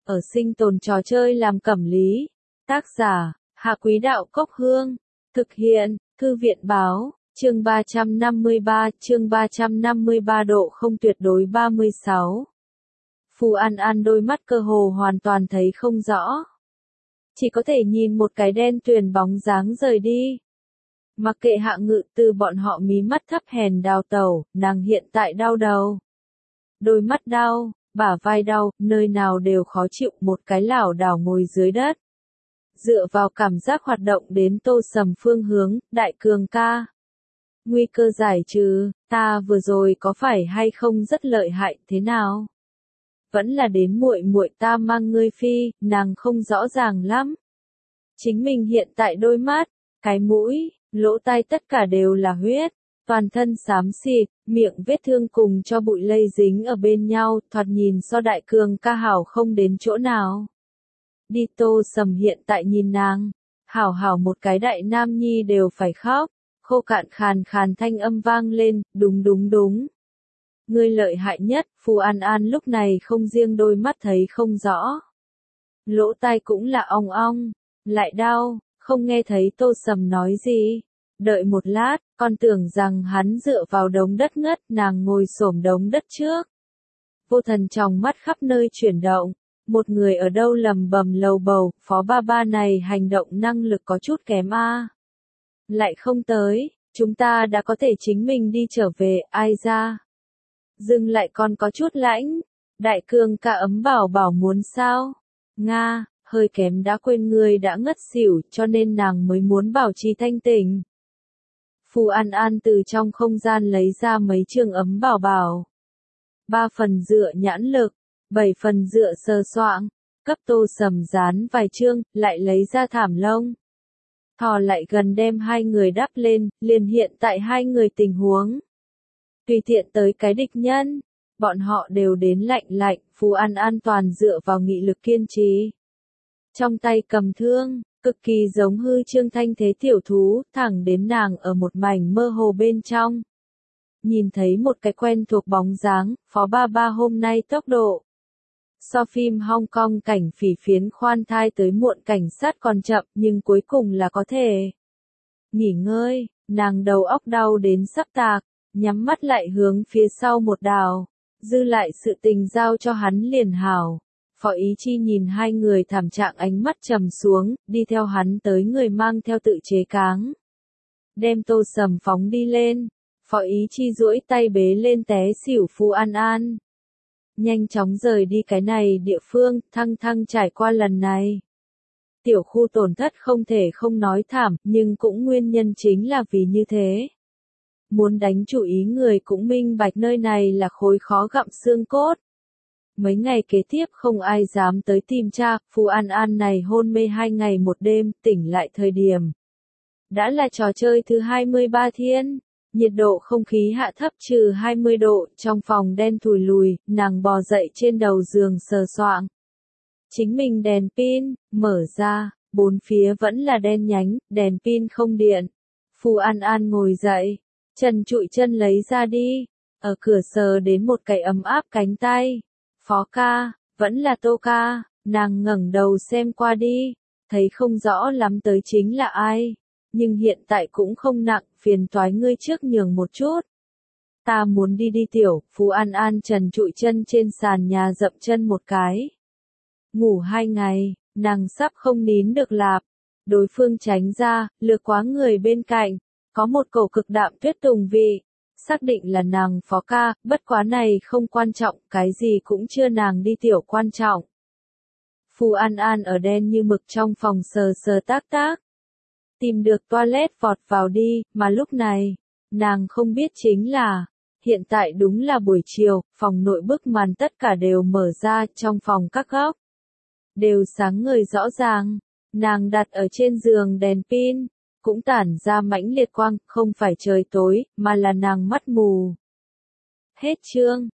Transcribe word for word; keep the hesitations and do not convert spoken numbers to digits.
ở sinh tồn trò chơi làm cẩm lý. Tác giả, Hạ Quý Đạo Cốc Hương. Thực hiện, Thư viện Báo, chương ba trăm năm mươi ba, chương ba trăm năm mươi ba độ không tuyệt đối ba mươi sáu. Phù An An đôi mắt cơ hồ hoàn toàn thấy không rõ. Chỉ có thể nhìn một cái đen tuyền bóng dáng rời đi. Mặc kệ Hạ Ngự Từ bọn họ mí mắt thấp hèn đào tẩu, nàng hiện tại đau đầu. Đôi mắt đau, bả vai đau, nơi nào đều khó chịu, một cái lảo đảo ngồi dưới đất. Dựa vào cảm giác hoạt động đến Tô Sầm phương hướng, Đại Cường ca. Nguy cơ giải trừ, ta vừa rồi có phải hay không rất lợi hại thế nào? Vẫn là đến muội muội ta mang ngươi phi, nàng không rõ ràng lắm. Chính mình hiện tại đôi mắt, cái mũi, lỗ tai tất cả đều là huyết, toàn thân xám xịt, miệng vết thương cùng cho bụi lây dính ở bên nhau, thoạt nhìn so Đại Cường ca hảo không đến chỗ nào. Đi Tô Sầm hiện tại nhìn nàng, hảo hảo một cái đại nam nhi đều phải khóc, khô cạn khàn khàn thanh âm vang lên, đúng đúng đúng. Ngươi lợi hại nhất, Phù An An lúc này không riêng đôi mắt thấy không rõ. Lỗ tai cũng là ong ong, lại đau, không nghe thấy Tô Sầm nói gì. Đợi một lát, con tưởng rằng hắn dựa vào đống đất ngất, nàng ngồi xổm đống đất trước. Vô Thần trong mắt khắp nơi chuyển động, một người ở đâu lầm bầm lầu bầu, phó ba ba này hành động năng lực có chút kém a. Lại không tới, chúng ta đã có thể chính mình đi trở về, ai ra. Dừng lại còn có chút lãnh, Đại Cường ca ấm bảo bảo muốn sao? Nga, hơi kém đã quên người đã ngất xỉu cho nên nàng mới muốn bảo trì thanh tỉnh. Phù An An từ trong không gian lấy ra mấy trường ấm bảo bảo. Ba phần dựa nhãn lực, bảy phần dựa sờ soạng, cấp Tô Sầm dán vài chương, lại lấy ra thảm lông. Thò lại gần đem hai người đắp lên, liền hiện tại hai người tình huống. Tùy tiện tới cái địch nhân, bọn họ đều đến lạnh lạnh, Phù An An toàn dựa vào nghị lực kiên trì. Trong tay cầm thương, cực kỳ giống hư trương thanh thế tiểu thú, thẳng đến nàng ở một mảnh mơ hồ bên trong. Nhìn thấy một cái quen thuộc bóng dáng, phó ba ba hôm nay tốc độ. So phim Hong Kong cảnh phỉ phiến khoan thai tới muộn cảnh sát còn chậm nhưng cuối cùng là có thể. Nghỉ ngơi, nàng đầu óc đau đến sắp tạc, nhắm mắt lại hướng phía sau một đào, dư lại sự tình giao cho hắn liền hảo. Phó Ý Chi nhìn hai người thảm trạng ánh mắt trầm xuống, đi theo hắn tới người mang theo tự chế cáng. Đem Tô Sầm phóng đi lên, Phó Ý Chi duỗi tay bế lên té xỉu Phù An An. Nhanh chóng rời đi cái này địa phương, thăng thăng trải qua lần này. Tiểu khu tổn thất không thể không nói thảm, nhưng cũng nguyên nhân chính là vì như thế. Muốn đánh chủ ý người cũng minh bạch nơi này là khối khó gặm xương cốt. Mấy ngày kế tiếp không ai dám tới tìm cha, Phù An An này hôn mê hai ngày một đêm, tỉnh lại thời điểm. Đã là trò chơi thứ hai mươi ba thiên, nhiệt độ không khí hạ thấp trừ hai mươi độ, trong phòng đen thùi lùi, nàng bò dậy trên đầu giường sờ soạng. Chính mình đèn pin, mở ra, bốn phía vẫn là đen nhánh, đèn pin không điện. Phù An An ngồi dậy, chân trụi chân lấy ra đi, ở cửa sờ đến một cái ấm áp cánh tay. Phó ca, vẫn là Tô ca, nàng ngẩng đầu xem qua đi, thấy không rõ lắm tới chính là ai, nhưng hiện tại cũng không nặng, phiền toái ngươi trước nhường một chút. Ta muốn đi đi tiểu, Phù An An trần trụi chân trên sàn nhà dậm chân một cái. Ngủ hai ngày, nàng sắp không nín được lạp, đối phương tránh ra, lừa quá người bên cạnh, có một cổ cực đạm tuyết tùng vị. Xác định là nàng phó ca, bất quá này không quan trọng, cái gì cũng chưa nàng đi tiểu quan trọng. Phù An An ở đen như mực trong phòng sờ sờ tác tác. Tìm được toilet vọt vào đi, mà lúc này, nàng không biết chính là, hiện tại đúng là buổi chiều, phòng nội bức màn tất cả đều mở ra, trong phòng các góc. Đều sáng ngời rõ ràng, nàng đặt ở trên giường đèn pin. Cũng tản ra mãnh liệt quang, không phải trời tối, mà là nàng mắt mù. Hết chương.